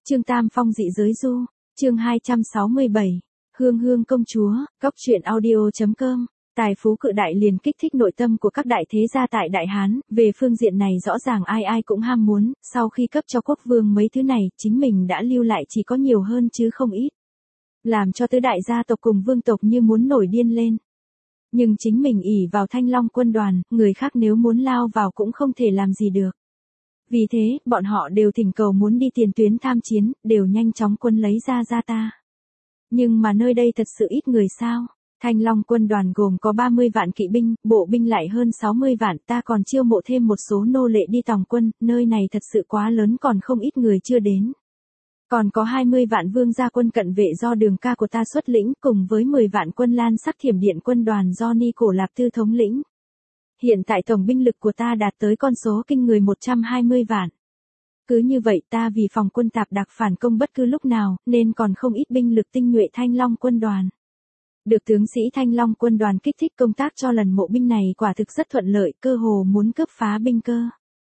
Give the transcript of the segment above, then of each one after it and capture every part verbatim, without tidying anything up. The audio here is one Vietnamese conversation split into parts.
Trương Tam Phong dị giới du, chương hai trăm sáu mươi bảy, Hương Hương công chúa, góc truyện audio.com. Tài phú cự đại liền kích thích nội tâm của các đại thế gia tại Đại Hán, về phương diện này rõ ràng ai ai cũng ham muốn, sau khi cấp cho quốc vương mấy thứ này, chính mình đã lưu lại chỉ có nhiều hơn chứ không ít. Làm cho tứ đại gia tộc cùng vương tộc như muốn nổi điên lên. Nhưng chính mình ỷ vào Thanh Long quân đoàn, người khác nếu muốn lao vào cũng không thể làm gì được. Vì thế, bọn họ đều thỉnh cầu muốn đi tiền tuyến tham chiến, đều nhanh chóng quân lấy ra gia ta. Nhưng mà nơi đây thật sự ít người sao? Thanh Long quân đoàn gồm có ba mươi vạn kỵ binh, bộ binh lại hơn sáu mươi vạn, ta còn chiêu mộ thêm một số nô lệ đi tòng quân, nơi này thật sự quá lớn còn không ít người chưa đến. Còn có hai mươi vạn vương gia quân cận vệ do Đường ca của ta xuất lĩnh, cùng với mười vạn quân Lan Sắc Thiểm Điện quân đoàn do Ni Cổ Lạp Tư thống lĩnh. Hiện tại tổng binh lực của ta đạt tới con số kinh người một trăm hai mươi vạn. Cứ như vậy ta vì phòng quân Tạp Đạc phản công bất cứ lúc nào, nên còn không ít binh lực tinh nhuệ Thanh Long quân đoàn. Được tướng sĩ Thanh Long quân đoàn kích thích công tác cho lần mộ binh này quả thực rất thuận lợi, cơ hồ muốn cướp phá binh cơ.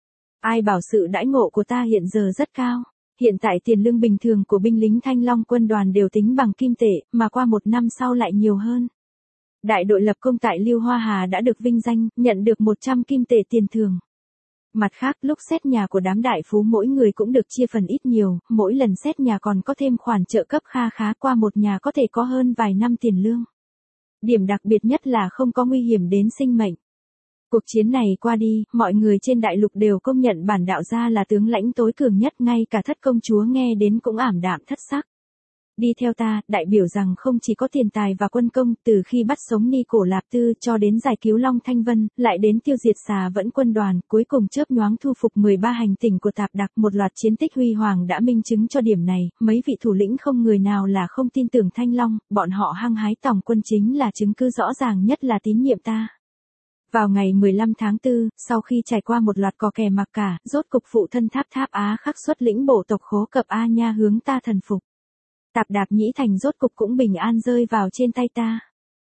Ai bảo sự đãi ngộ của ta hiện giờ rất cao. Hiện tại tiền lương bình thường của binh lính Thanh Long quân đoàn đều tính bằng kim tệ, mà qua một năm sau lại nhiều hơn. Đại đội lập công tại Lưu Hoa Hà đã được vinh danh, nhận được một trăm kim tệ tiền thưởng. Mặt khác, lúc xét nhà của đám đại phú mỗi người cũng được chia phần ít nhiều, mỗi lần xét nhà còn có thêm khoản trợ cấp kha khá, qua một nhà có thể có hơn vài năm tiền lương. Điểm đặc biệt nhất là không có nguy hiểm đến sinh mệnh. Cuộc chiến này qua đi, mọi người trên đại lục đều công nhận bản đạo gia là tướng lãnh tối cường nhất, ngay cả thất công chúa nghe đến cũng ảm đạm thất sắc. Đi theo ta, đại biểu rằng không chỉ có tiền tài và quân công, từ khi bắt sống Ni Cổ Lạp Tư cho đến giải cứu Long Thanh Vân, lại đến tiêu diệt Xà Vẫn quân đoàn, cuối cùng chớp nhoáng thu phục mười ba hành tinh của Tạp Đạc, một loạt chiến tích huy hoàng đã minh chứng cho điểm này, mấy vị thủ lĩnh không người nào là không tin tưởng Thanh Long, bọn họ hăng hái tòng quân chính là chứng cứ rõ ràng nhất là tín nhiệm ta. Vào ngày mười lăm tháng tư, sau khi trải qua một loạt cò kè mặc cả, rốt cục phụ thân Tháp Tháp Á Khắc xuất lĩnh bộ tộc Khố Cập A Nha hướng ta thần phục. Tạp Đạp Nhĩ Thành rốt cục cũng bình an rơi vào trên tay ta.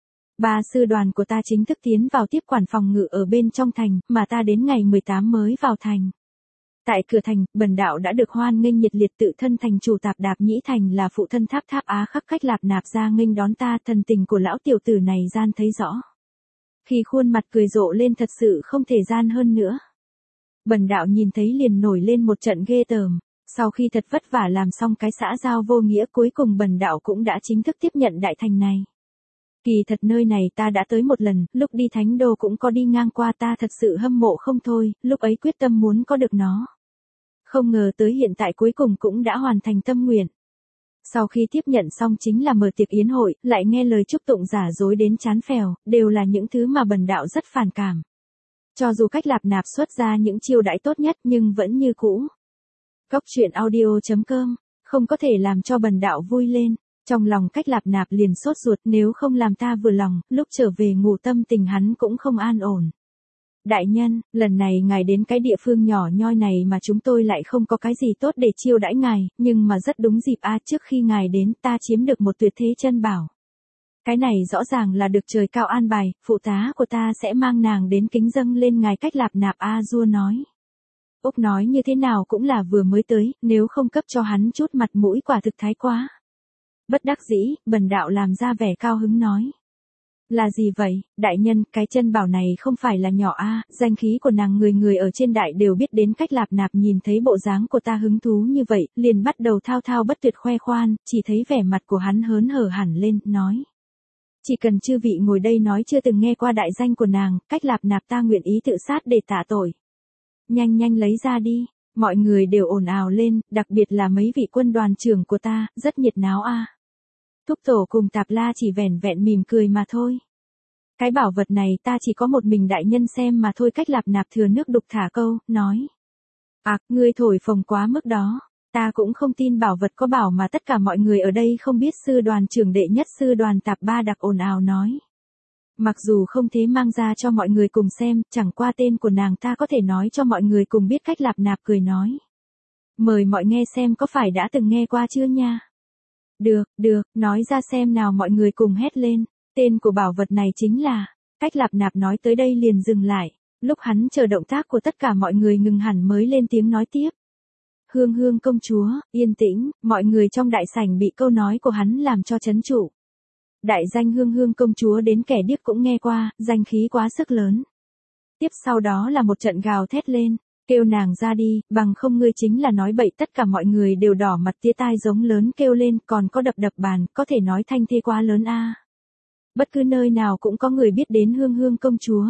Ba sư đoàn của ta chính thức tiến vào tiếp quản phòng ngự ở bên trong thành, mà ta đến ngày mười tám mới vào thành. Tại cửa thành, bần đạo đã được hoan nghênh nhiệt liệt, tự thân thành chủ Tạp Đạp Nhĩ Thành là phụ thân Tháp Tháp Á Khắc Cách Lạp Nạp ra nghênh đón ta, thần tình của lão tiểu tử này gian thấy rõ. Khi khuôn mặt cười rộ lên thật sự không thể gian hơn nữa. Bần đạo nhìn thấy liền nổi lên một trận ghê tởm. Sau khi thật vất vả làm xong cái xã giao vô nghĩa, cuối cùng bần đạo cũng đã chính thức tiếp nhận đại thành này. Kỳ thật nơi này ta đã tới một lần, lúc đi Thánh Đô cũng có đi ngang qua, ta thật sự hâm mộ không thôi, lúc ấy quyết tâm muốn có được nó. Không ngờ tới hiện tại cuối cùng cũng đã hoàn thành tâm nguyện. Sau khi tiếp nhận xong chính là mở tiệc yến hội, lại nghe lời chúc tụng giả dối đến chán phèo, đều là những thứ mà bần đạo rất phản cảm. Cho dù Cách Lạp Nạp xuất ra những chiêu đãi tốt nhất nhưng vẫn như cũ. Góc truyện audio.com, không có thể làm cho bần đạo vui lên. Trong lòng Cách Lạp Nạp liền sốt ruột, nếu không làm ta vừa lòng, lúc trở về ngủ tâm tình hắn cũng không an ổn. Đại nhân, lần này ngài đến cái địa phương nhỏ nhoi này mà chúng tôi lại không có cái gì tốt để chiêu đãi ngài, nhưng mà rất đúng dịp a, trước khi ngài đến ta chiếm được một tuyệt thế chân bảo. Cái này rõ ràng là được trời cao an bài, phụ tá của ta sẽ mang nàng đến kính dâng lên ngài. Cách Lạp Nạp a dua nói. Úc nói như thế nào cũng là vừa mới tới, nếu không cấp cho hắn chút mặt mũi quả thực thái quá. Bất đắc dĩ, bần đạo làm ra vẻ cao hứng nói. Là gì vậy, đại nhân, cái chân bảo này không phải là nhỏ a, danh khí của nàng người người ở trên đại đều biết đến. Cách Lạp Nạp nhìn thấy bộ dáng của ta hứng thú như vậy, liền bắt đầu thao thao bất tuyệt khoe khoan, chỉ thấy vẻ mặt của hắn hớn hở hẳn lên, nói. Chỉ cần chư vị ngồi đây nói chưa từng nghe qua đại danh của nàng, Cách Lạp Nạp ta nguyện ý tự sát để tạ tội. Nhanh nhanh lấy ra đi, mọi người đều ồn ào lên, đặc biệt là mấy vị quân đoàn trưởng của ta, rất nhiệt náo a. Thúc tổ cùng Tạp La chỉ vẻn vẹn mỉm cười mà thôi. Cái bảo vật này ta chỉ có một mình đại nhân xem mà thôi. Cách Lạp Nạp thừa nước đục thả câu, nói. À, ngươi thổi phồng quá mức đó, ta cũng không tin bảo vật có bảo mà tất cả mọi người ở đây không biết. Sư đoàn trưởng đệ nhất sư đoàn Tạp Ba Đặc ồn ào nói. Mặc dù không thế mang ra cho mọi người cùng xem, chẳng qua tên của nàng ta có thể nói cho mọi người cùng biết. Cách Lạp Nạp cười nói. Mời mọi nghe xem có phải đã từng nghe qua chưa nha? Được, được, nói ra xem nào, mọi người cùng hét lên. Tên của bảo vật này chính là. Cách Lạp Nạp nói tới đây liền dừng lại. Lúc hắn chờ động tác của tất cả mọi người ngừng hẳn mới lên tiếng nói tiếp. Hương Hương công chúa, yên tĩnh, mọi người trong đại sảnh bị câu nói của hắn làm cho chấn trụ. Đại danh Hương Hương công chúa đến kẻ điếc cũng nghe qua, danh khí quá sức lớn. Tiếp sau đó là một trận gào thét lên, kêu nàng ra đi, bằng không ngươi chính là nói bậy. Tất cả mọi người đều đỏ mặt tía tai giống lớn kêu lên, còn có đập đập bàn, có thể nói thanh thê quá lớn a. Bất cứ nơi nào cũng có người biết đến Hương Hương công chúa.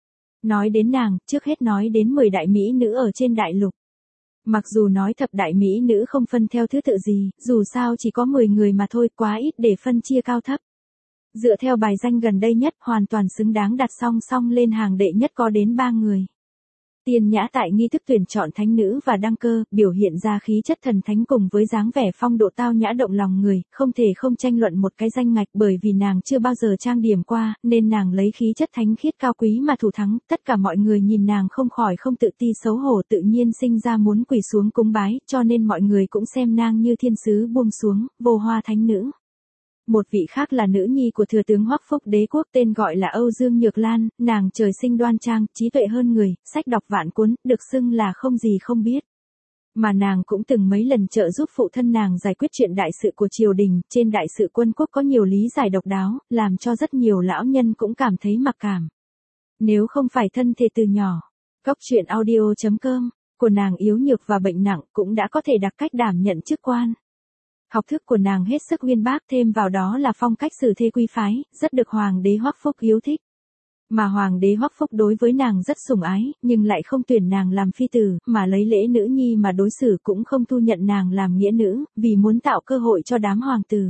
Nói đến nàng, trước hết nói đến mười đại mỹ nữ ở trên đại lục. Mặc dù nói thập đại mỹ nữ không phân theo thứ tự gì, dù sao chỉ có mười người mà thôi, quá ít để phân chia cao thấp. Dựa theo bài danh gần đây nhất, hoàn toàn xứng đáng đặt song song lên hàng đệ nhất có đến ba người. Tiên nhã tại nghi thức tuyển chọn thánh nữ và đăng cơ, biểu hiện ra khí chất thần thánh cùng với dáng vẻ phong độ tao nhã động lòng người, không thể không tranh luận một cái danh ngạch, bởi vì nàng chưa bao giờ trang điểm qua, nên nàng lấy khí chất thánh khiết cao quý mà thủ thắng. Tất cả mọi người nhìn nàng không khỏi không tự ti xấu hổ, tự nhiên sinh ra muốn quỳ xuống cúng bái, cho nên mọi người cũng xem nàng như thiên sứ buông xuống, vô hoa thánh nữ. Một vị khác là nữ nhi của thừa tướng Hoắc Phúc đế quốc, tên gọi là Âu Dương Nhược Lan, nàng trời sinh đoan trang, trí tuệ hơn người, sách đọc vạn cuốn, được xưng là không gì không biết. Mà nàng cũng từng mấy lần trợ giúp phụ thân nàng giải quyết chuyện đại sự của triều đình, trên đại sự quân quốc có nhiều lý giải độc đáo, làm cho rất nhiều lão nhân cũng cảm thấy mặc cảm. Nếu không phải thân thể từ nhỏ, Cóc truyện audio chấm com của nàng yếu nhược và bệnh nặng cũng đã có thể đặc cách đảm nhận chức quan. Học thức của nàng hết sức uyên bác, thêm vào đó là phong cách xử thê quý phái, rất được Hoàng đế Hoắc Phúc yêu thích. Mà Hoàng đế Hoắc Phúc đối với nàng rất sủng ái, nhưng lại không tuyển nàng làm phi tử, mà lấy lễ nữ nhi mà đối xử, cũng không thu nhận nàng làm nghĩa nữ, vì muốn tạo cơ hội cho đám hoàng tử.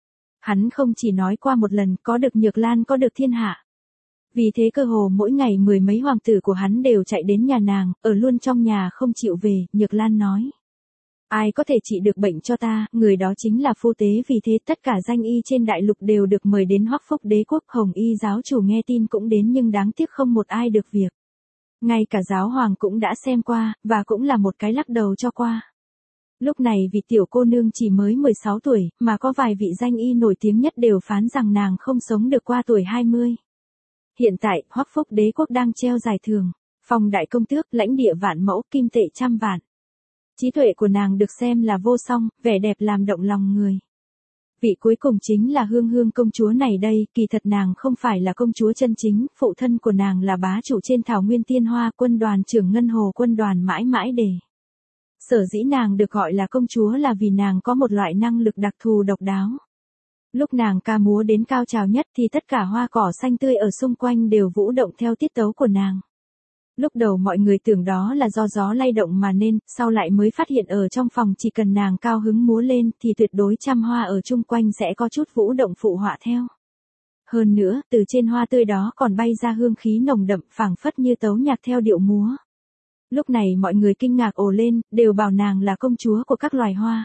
Hắn không chỉ nói qua một lần, có được Nhược Lan có được thiên hạ. Vì thế cơ hồ mỗi ngày mười mấy hoàng tử của hắn đều chạy đến nhà nàng, ở luôn trong nhà không chịu về. Nhược Lan nói: ai có thể trị được bệnh cho ta, người đó chính là phu tế. Vì thế tất cả danh y trên đại lục đều được mời đến Hoắc Phúc đế quốc. Hồng y giáo chủ nghe tin cũng đến, nhưng đáng tiếc không một ai được việc. Ngay cả giáo hoàng cũng đã xem qua, và cũng là một cái lắc đầu cho qua. Lúc này vị tiểu cô nương chỉ mới mười sáu tuổi, mà có vài vị danh y nổi tiếng nhất đều phán rằng nàng không sống được qua tuổi hai mươi. Hiện tại, Hoắc Phúc đế quốc đang treo giải thưởng, phong đại công tước, lãnh địa vạn mẫu, kim tệ trăm vạn. Trí tuệ của nàng được xem là vô song, vẻ đẹp làm động lòng người. Vị cuối cùng chính là Hương Hương công chúa này đây, kỳ thật nàng không phải là công chúa chân chính, phụ thân của nàng là bá chủ trên thảo nguyên tiên hoa, quân đoàn trưởng Ngân Hồ quân đoàn mãi mãi đề. Sở dĩ nàng được gọi là công chúa là vì nàng có một loại năng lực đặc thù độc đáo. Lúc nàng ca múa đến cao trào nhất thì tất cả hoa cỏ xanh tươi ở xung quanh đều vũ động theo tiết tấu của nàng. Lúc đầu mọi người tưởng đó là do gió lay động mà nên, sau lại mới phát hiện ở trong phòng chỉ cần nàng cao hứng múa lên thì tuyệt đối trăm hoa ở chung quanh sẽ có chút vũ động phụ họa theo. Hơn nữa, từ trên hoa tươi đó còn bay ra hương khí nồng đậm, phảng phất như tấu nhạc theo điệu múa. Lúc này mọi người kinh ngạc ồ lên, đều bảo nàng là công chúa của các loài hoa.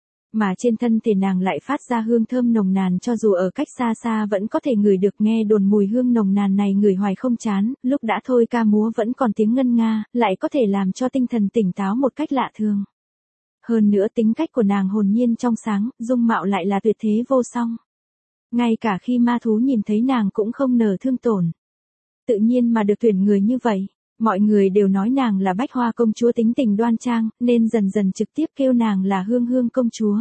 Mà trên thân thể nàng lại phát ra hương thơm nồng nàn, cho dù ở cách xa xa vẫn có thể ngửi được. Nghe đồn mùi hương nồng nàn này ngửi hoài không chán, lúc đã thôi ca múa vẫn còn tiếng ngân nga, lại có thể làm cho tinh thần tỉnh táo một cách lạ thường. Hơn nữa tính cách của nàng hồn nhiên trong sáng, dung mạo lại là tuyệt thế vô song. Ngay cả khi ma thú nhìn thấy nàng cũng không nở thương tổn. Tự nhiên mà được tuyển người như vậy. Mọi người đều nói nàng là bách hoa công chúa, tính tình đoan trang, nên dần dần trực tiếp kêu nàng là Hương Hương công chúa.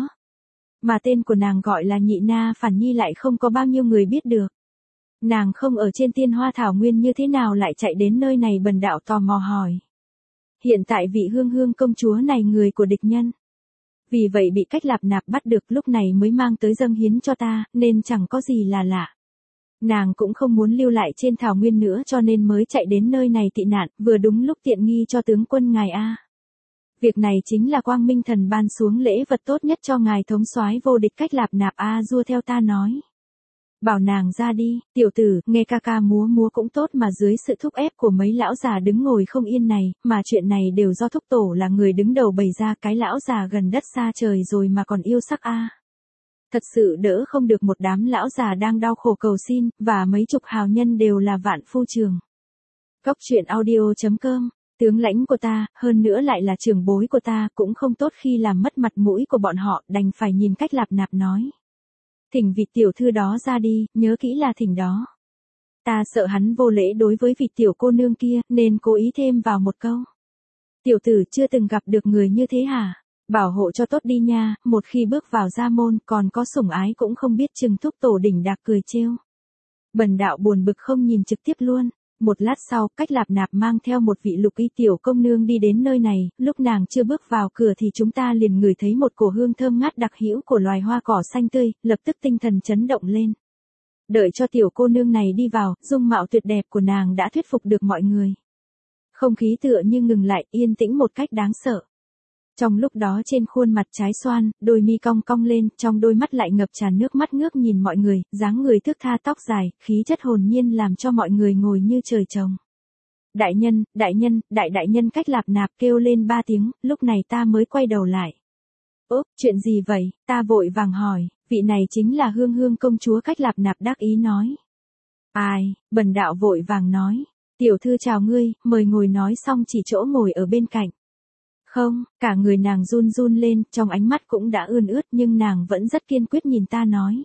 Mà tên của nàng gọi là Nhị Na Phản Nhi lại không có bao nhiêu người biết được. Nàng không ở trên tiên hoa thảo nguyên như thế nào lại chạy đến nơi này, bần đạo tò mò hỏi. Hiện tại vị Hương Hương công chúa này người của địch nhân. Vì vậy bị Cách Lạp Nạp bắt được, lúc này mới mang tới dâng hiến cho ta, nên chẳng có gì là lạ. Nàng cũng không muốn lưu lại trên thảo nguyên nữa cho nên mới chạy đến nơi này tị nạn, vừa đúng lúc tiện nghi cho tướng quân ngài a. Việc này chính là Quang Minh Thần ban xuống lễ vật tốt nhất cho ngài thống soái vô địch Cách Lạp Nạp a dua theo ta nói. Bảo nàng ra đi, tiểu tử, nghe ca ca múa múa cũng tốt mà dưới sự thúc ép của mấy lão già đứng ngồi không yên này, mà chuyện này đều do thúc tổ là người đứng đầu bày ra, cái lão già gần đất xa trời rồi mà còn yêu sắc a. Thật sự đỡ không được một đám lão già đang đau khổ cầu xin, và mấy chục hào nhân đều là vạn phu trường. Cóc truyện audio chấm com, tướng lãnh của ta, hơn nữa lại là trưởng bối của ta, cũng không tốt khi làm mất mặt mũi của bọn họ, đành phải nhìn Cách Lạp Nạp nói. Thỉnh vị tiểu thư đó ra đi, nhớ kỹ là thỉnh đó. Ta sợ hắn vô lễ đối với vị tiểu cô nương kia, nên cố ý thêm vào một câu. Tiểu tử chưa từng gặp được người như thế hả? Bảo hộ cho tốt đi nha, một khi bước vào gia môn còn có sủng ái cũng không biết chừng thúc tổ đỉnh đạc cười trêu. Bần đạo buồn bực không nhìn trực tiếp luôn. Một lát sau, Cách Lạp Nạp mang theo một vị lục y tiểu công nương đi đến nơi này, lúc nàng chưa bước vào cửa thì chúng ta liền ngửi thấy một cổ hương thơm ngát đặc hữu của loài hoa cỏ xanh tươi, lập tức tinh thần chấn động lên. Đợi cho tiểu cô nương này đi vào, dung mạo tuyệt đẹp của nàng đã thuyết phục được mọi người. Không khí tựa như ngừng lại, yên tĩnh một cách đáng sợ. Trong lúc đó trên khuôn mặt trái xoan, đôi mi cong cong lên, trong đôi mắt lại ngập tràn nước mắt ngước nhìn mọi người, dáng người thước tha tóc dài, khí chất hồn nhiên làm cho mọi người ngồi như trời trồng. Đại nhân, đại nhân, đại đại nhân Cách Lạp Nạp kêu lên ba tiếng, lúc này ta mới quay đầu lại. Ốp, chuyện gì vậy, ta vội vàng hỏi, vị này chính là Hương Hương công chúa Cách Lạp Nạp đắc ý nói. Ai, bần đạo vội vàng nói, tiểu thư chào ngươi, mời ngồi nói xong chỉ chỗ ngồi ở bên cạnh. Không, cả người nàng run run lên, trong ánh mắt cũng đã ươn ướt nhưng nàng vẫn rất kiên quyết nhìn ta nói.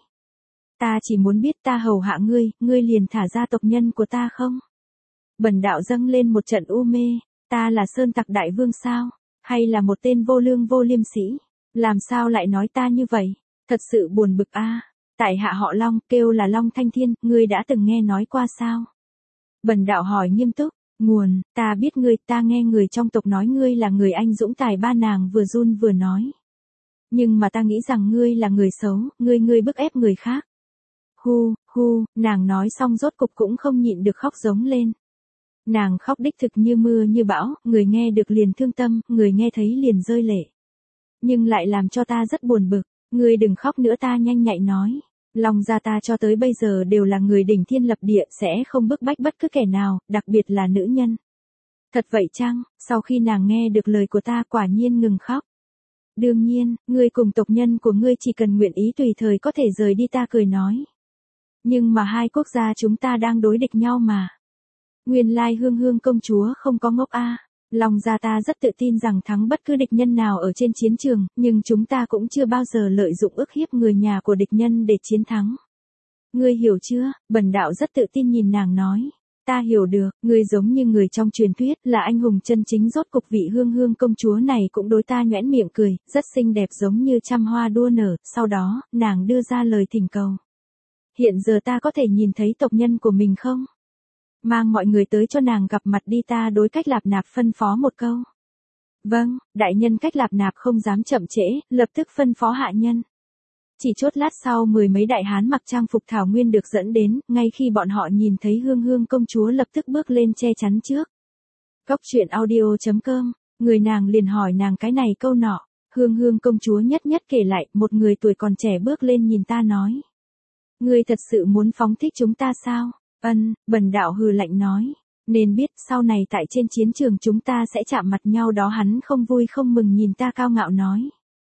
Ta chỉ muốn biết ta hầu hạ ngươi, ngươi liền thả ra tộc nhân của ta không? Bần đạo dâng lên một trận u mê, ta là sơn tặc đại vương sao? Hay là một tên vô lương vô liêm sĩ? Làm sao lại nói ta như vậy? Thật sự buồn bực a. Tại hạ họ Long, kêu là Long Thanh Thiên, ngươi đã từng nghe nói qua sao? Bần đạo hỏi nghiêm túc. Nguồn, ta biết ngươi, ta nghe người trong tộc nói ngươi là người anh dũng tài ba, nàng vừa run vừa nói. Nhưng mà ta nghĩ rằng ngươi là người xấu, ngươi ngươi bức ép người khác. Hu, hu, nàng nói xong rốt cục cũng không nhịn được khóc giống lên. Nàng khóc đích thực như mưa như bão, người nghe được liền thương tâm, người nghe thấy liền rơi lệ. Nhưng lại làm cho ta rất buồn bực, ngươi đừng khóc nữa, ta nhanh nhạy nói. Long gia ta cho tới bây giờ đều là người đỉnh thiên lập địa, sẽ không bức bách bất cứ kẻ nào, đặc biệt là nữ nhân. Thật vậy chăng? Sau khi nàng nghe được lời của ta quả nhiên ngừng khóc. Đương nhiên, ngươi cùng tộc nhân của ngươi chỉ cần nguyện ý tùy thời có thể rời đi, ta cười nói. Nhưng mà hai quốc gia chúng ta đang đối địch nhau mà. Nguyên lai Hương Hương công chúa không có ngốc a. Long gia ta rất tự tin rằng thắng bất cứ địch nhân nào ở trên chiến trường, nhưng chúng ta cũng chưa bao giờ lợi dụng ức hiếp người nhà của địch nhân để chiến thắng. Ngươi hiểu chưa? Bần đạo rất tự tin nhìn nàng nói. Ta hiểu được, ngươi giống như người trong truyền thuyết, là anh hùng chân chính. Rốt cục vị Hương Hương công chúa này cũng đối ta nhoẻn miệng cười, rất xinh đẹp giống như trăm hoa đua nở, sau đó, nàng đưa ra lời thỉnh cầu. Hiện giờ ta có thể nhìn thấy tộc nhân của mình không? Mang mọi người tới cho nàng gặp mặt đi, ta đối Cách Lạp Nạp phân phó một câu. Vâng, đại nhân Cách Lạp Nạp không dám chậm trễ, lập tức phân phó hạ nhân. Chỉ chốt lát sau mười mấy đại hán mặc trang phục thảo nguyên được dẫn đến, ngay khi bọn họ nhìn thấy Hương Hương công chúa lập tức bước lên che chắn trước. Cóc truyện audio chấm com, người nàng liền hỏi nàng cái này câu nọ, Hương Hương công chúa nhất nhất kể lại, một người tuổi còn trẻ bước lên nhìn ta nói. Ngươi thật sự muốn phóng thích chúng ta sao? Ân, bần đạo hừ lạnh nói, nên biết sau này tại trên chiến trường chúng ta sẽ chạm mặt nhau đó. Hắn không vui không mừng nhìn ta cao ngạo nói.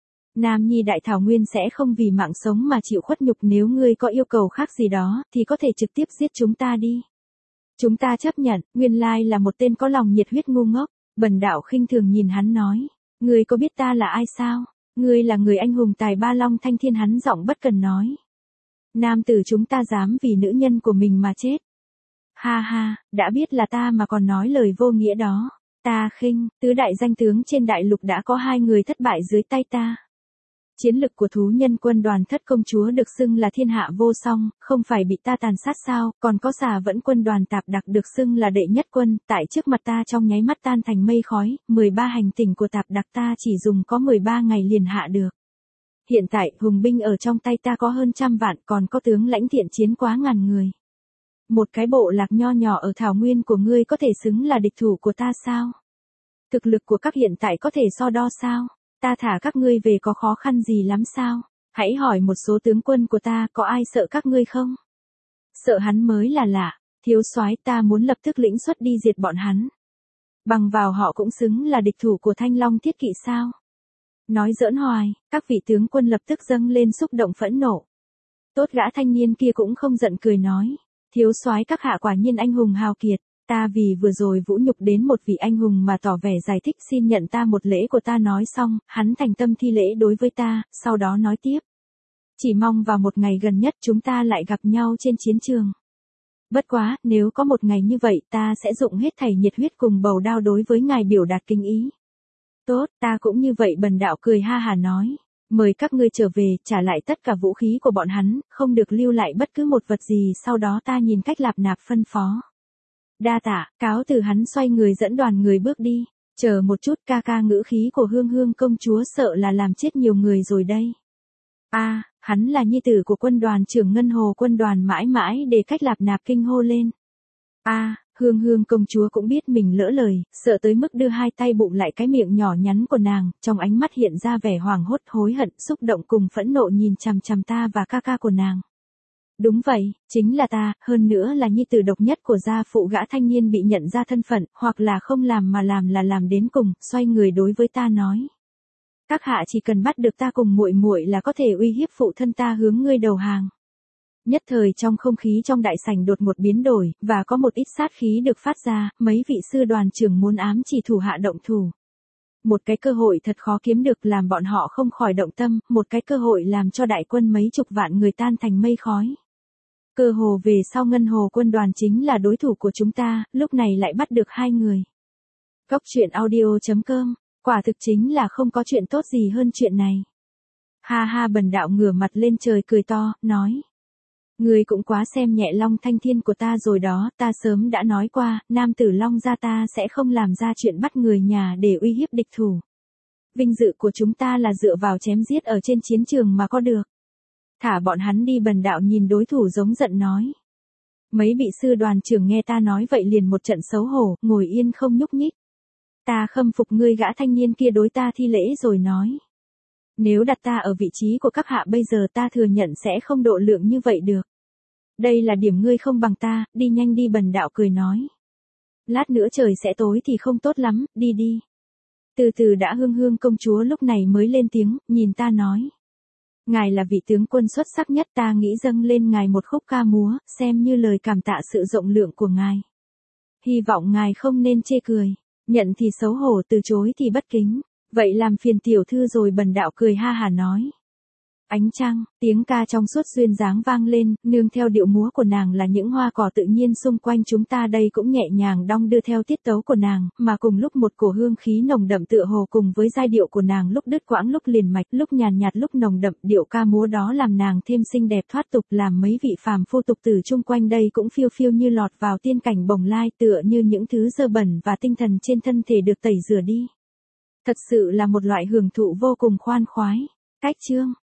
Nam Nhi Đại Thảo Nguyên sẽ không vì mạng sống mà chịu khuất nhục, nếu ngươi có yêu cầu khác gì đó, thì có thể trực tiếp giết chúng ta đi. Chúng ta chấp nhận. Nguyên lai là một tên có lòng nhiệt huyết ngu ngốc. Bần đạo khinh thường nhìn hắn nói, ngươi có biết ta là ai sao? Ngươi là người anh hùng tài ba Long Thanh Thiên. Hắn giọng bất cần nói. Nam tử chúng ta dám vì nữ nhân của mình mà chết. Ha ha, đã biết là ta mà còn nói lời vô nghĩa đó. Ta khinh, tứ đại danh tướng trên đại lục đã có hai người thất bại dưới tay ta. Chiến lực của thú nhân quân đoàn Thất công chúa được xưng là thiên hạ vô song, không phải bị ta tàn sát sao? Còn có Xà Vẫn quân đoàn Tạp Đặc được xưng là đệ nhất quân, tại trước mặt ta trong nháy mắt tan thành mây khói. mười ba hành tinh của Tạp Đặc ta chỉ dùng có mười ba ngày liền hạ được. Hiện tại, hùng binh ở trong tay ta có hơn trăm vạn, còn có tướng lãnh thiện chiến quá ngàn người. Một cái bộ lạc nho nhỏ ở thảo nguyên của ngươi có thể xứng là địch thủ của ta sao? Thực lực của các hiện tại có thể so đo sao? Ta thả các ngươi về có khó khăn gì lắm sao? Hãy hỏi một số tướng quân của ta, có ai sợ các ngươi không? Sợ hắn mới là lạ. Thiếu soái, ta muốn lập tức lĩnh xuất đi diệt bọn hắn. Bằng vào họ cũng xứng là địch thủ của Thanh Long Thiết Kỵ sao? Nói giỡn hoài, các vị tướng quân lập tức dâng lên xúc động phẫn nộ. Tốt gã thanh niên kia cũng không giận cười nói. Thiếu soái các hạ quả nhiên anh hùng hào kiệt, ta vì vừa rồi vũ nhục đến một vị anh hùng mà tỏ vẻ giải thích, xin nhận ta một lễ của ta. Nói xong, hắn thành tâm thi lễ đối với ta, sau đó nói tiếp. Chỉ mong vào một ngày gần nhất chúng ta lại gặp nhau trên chiến trường. Bất quá, nếu có một ngày như vậy ta sẽ dụng hết thảy nhiệt huyết cùng bầu đao đối với ngài biểu đạt kính ý. Tốt, ta cũng như vậy. Bần đạo cười ha hà nói. Mời các ngươi trở về, trả lại tất cả vũ khí của bọn hắn, không được lưu lại bất cứ một vật gì. Sau đó ta nhìn Cách Lạp Nạp phân phó. Đa tạ, cáo từ hắn xoay người dẫn đoàn người bước đi. Chờ một chút, ca ca, ngữ khí của Hương Hương công chúa sợ là làm chết nhiều người rồi đây. A, à, hắn là nhi tử của quân đoàn trưởng Ngân Hồ quân đoàn mãi mãi để Cách Lạp Nạp kinh hô lên. A, à, Hương Hương công chúa cũng biết mình lỡ lời, sợ tới mức đưa hai tay bụng lại cái miệng nhỏ nhắn của nàng, trong ánh mắt hiện ra vẻ hoảng hốt, hối hận, xúc động cùng phẫn nộ nhìn chằm chằm ta và ca ca của nàng. Đúng vậy, chính là ta, hơn nữa là nhi tử độc nhất của gia phụ. Gã thanh niên bị nhận ra thân phận, hoặc là không làm mà làm là làm đến cùng, xoay người đối với ta nói. Các hạ chỉ cần bắt được ta cùng muội muội là có thể uy hiếp phụ thân ta hướng ngươi đầu hàng. Nhất thời trong không khí trong đại sảnh đột một biến đổi, và có một ít sát khí được phát ra, mấy vị sư đoàn trưởng muốn ám chỉ thủ hạ động thủ. Một cái cơ hội thật khó kiếm được làm bọn họ không khỏi động tâm, một cái cơ hội làm cho đại quân mấy chục vạn người tan thành mây khói. Cơ hồ về sau Ngân Hồ quân đoàn chính là đối thủ của chúng ta, lúc này lại bắt được hai người. Góc truyện audio chấm com, quả thực chính là không có chuyện tốt gì hơn chuyện này. Ha ha, bần đạo ngửa mặt lên trời cười to, nói. Ngươi cũng quá xem nhẹ Long Thanh Thiên của ta rồi đó, ta sớm đã nói qua, nam tử Long gia ta sẽ không làm ra chuyện bắt người nhà để uy hiếp địch thủ. Vinh dự của chúng ta là dựa vào chém giết ở trên chiến trường mà có được. Thả bọn hắn đi. Bần đạo nhìn đối thủ giống giận nói. Mấy vị sư đoàn trưởng nghe ta nói vậy liền một trận xấu hổ, ngồi yên không nhúc nhích. Ta khâm phục ngươi. Gã thanh niên kia đối ta thi lễ rồi nói. Nếu đặt ta ở vị trí của các hạ bây giờ ta thừa nhận sẽ không độ lượng như vậy được. Đây là điểm ngươi không bằng ta, đi nhanh đi. Bần đạo cười nói. Lát nữa trời sẽ tối thì không tốt lắm, đi đi. Từ từ đã. Hương Hương công chúa lúc này mới lên tiếng, nhìn ta nói. Ngài là vị tướng quân xuất sắc nhất, ta nghĩ dâng lên ngài một khúc ca múa, xem như lời cảm tạ sự rộng lượng của ngài. Hy vọng ngài không nên chê cười, nhận thì xấu hổ, từ chối thì bất kính. Vậy làm phiền tiểu thư rồi. Bần đạo cười ha hà nói. Ánh trăng, tiếng ca trong suốt duyên dáng vang lên, nương theo điệu múa của nàng là những hoa cỏ tự nhiên xung quanh chúng ta đây cũng nhẹ nhàng đong đưa theo tiết tấu của nàng, mà cùng lúc một cổ hương khí nồng đậm tựa hồ cùng với giai điệu của nàng lúc đứt quãng lúc liền mạch, lúc nhàn nhạt, nhạt lúc nồng đậm. Điệu ca múa đó làm nàng thêm xinh đẹp thoát tục, làm mấy vị phàm phu tục tử chung quanh đây cũng phiêu phiêu như lọt vào tiên cảnh bồng lai, tựa như những thứ dơ bẩn và tinh thần trên thân thể được tẩy rửa đi. Thật sự là một loại hưởng thụ vô cùng khoan khoái. Cách chương